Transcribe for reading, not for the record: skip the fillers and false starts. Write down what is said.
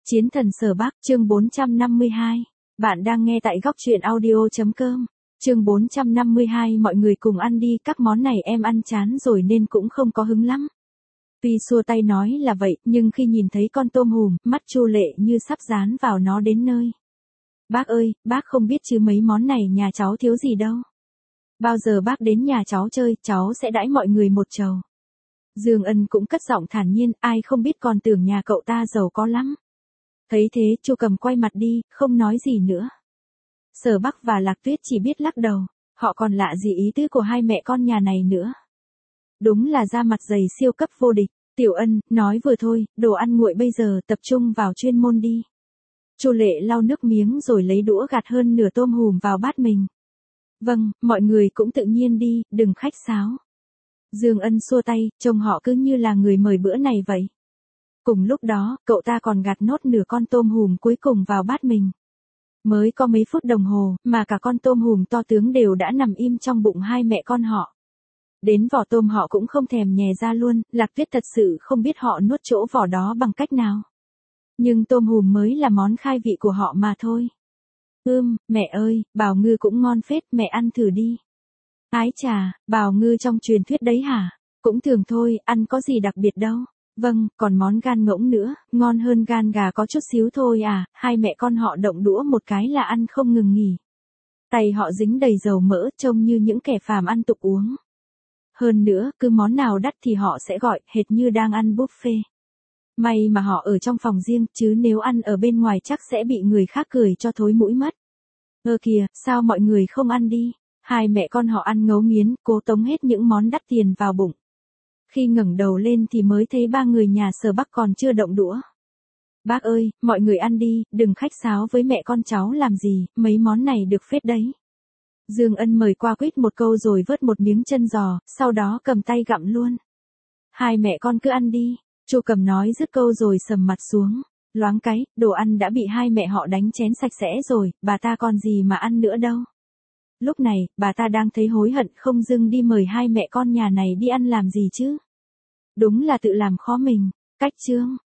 Chiến thần Sở Bắc, chương 452. Bạn đang nghe tại góc truyện audio.com. Chương 452 mọi người cùng ăn đi, các món này em ăn chán rồi nên cũng không có hứng lắm. Tuy xua tay nói là vậy, nhưng khi nhìn thấy con tôm hùm, mắt Chu Lệ như sắp dán vào nó đến nơi. Bác ơi, bác không biết chứ mấy món này nhà cháu thiếu gì đâu. Bao giờ bác đến nhà cháu chơi, cháu sẽ đãi mọi người một chầu. Dương Ân cũng cất giọng thản nhiên, ai không biết còn tưởng nhà cậu ta giàu có lắm. Thấy thế, Chu Cầm quay mặt đi, không nói gì nữa. Sở Bắc và Lạc Tuyết chỉ biết lắc đầu, họ còn lạ gì ý tứ của hai mẹ con nhà này nữa. Đúng là da mặt dày siêu cấp vô địch. Tiểu Ân, nói vừa thôi, đồ ăn nguội bây giờ, tập trung vào chuyên môn đi. Chu Lệ lau nước miếng rồi lấy đũa gạt hơn nửa tôm hùm vào bát mình. Vâng, mọi người cũng tự nhiên đi, đừng khách sáo. Dương Ân xua tay, trông họ cứ như là người mời bữa này vậy. Cùng lúc đó, cậu ta còn gạt nốt nửa con tôm hùm cuối cùng vào bát mình. Mới có mấy phút đồng hồ, mà cả con tôm hùm to tướng đều đã nằm im trong bụng hai mẹ con họ. Đến vỏ tôm họ cũng không thèm nhè ra luôn, Lạc Tuyết thật sự không biết họ nuốt chỗ vỏ đó bằng cách nào. Nhưng tôm hùm mới là món khai vị của họ mà thôi. Mẹ ơi, bào ngư cũng ngon phết, mẹ ăn thử đi. Ái chà, bào ngư trong truyền thuyết đấy hả? Cũng thường thôi, ăn có gì đặc biệt đâu. Vâng, còn món gan ngỗng nữa, ngon hơn gan gà có chút xíu thôi à, hai mẹ con họ động đũa một cái là ăn không ngừng nghỉ. Tay họ dính đầy dầu mỡ, trông như những kẻ phàm ăn tục uống. Hơn nữa, cứ món nào đắt thì họ sẽ gọi, hệt như đang ăn buffet. May mà họ ở trong phòng riêng, chứ nếu ăn ở bên ngoài chắc sẽ bị người khác cười cho thối mũi mất. Kìa, sao mọi người không ăn đi? Hai mẹ con họ ăn ngấu nghiến, cố tống hết những món đắt tiền vào bụng. Khi ngẩng đầu lên thì mới thấy ba người nhà Sở Bắc còn chưa động đũa. Bác ơi, mọi người ăn đi, đừng khách sáo với mẹ con cháu làm gì, mấy món này được phết đấy. Dương Ân mời qua quýt một câu rồi vớt một miếng chân giò, sau đó cầm tay gặm luôn. Hai mẹ con cứ ăn đi, Chu Cầm nói dứt câu rồi sầm mặt xuống. Loáng cái, đồ ăn đã bị hai mẹ họ đánh chén sạch sẽ rồi, bà ta còn gì mà ăn nữa đâu. Lúc này, bà ta đang thấy hối hận không dưng đi mời hai mẹ con nhà này đi ăn làm gì chứ. Đúng là tự làm khó mình. Cách chương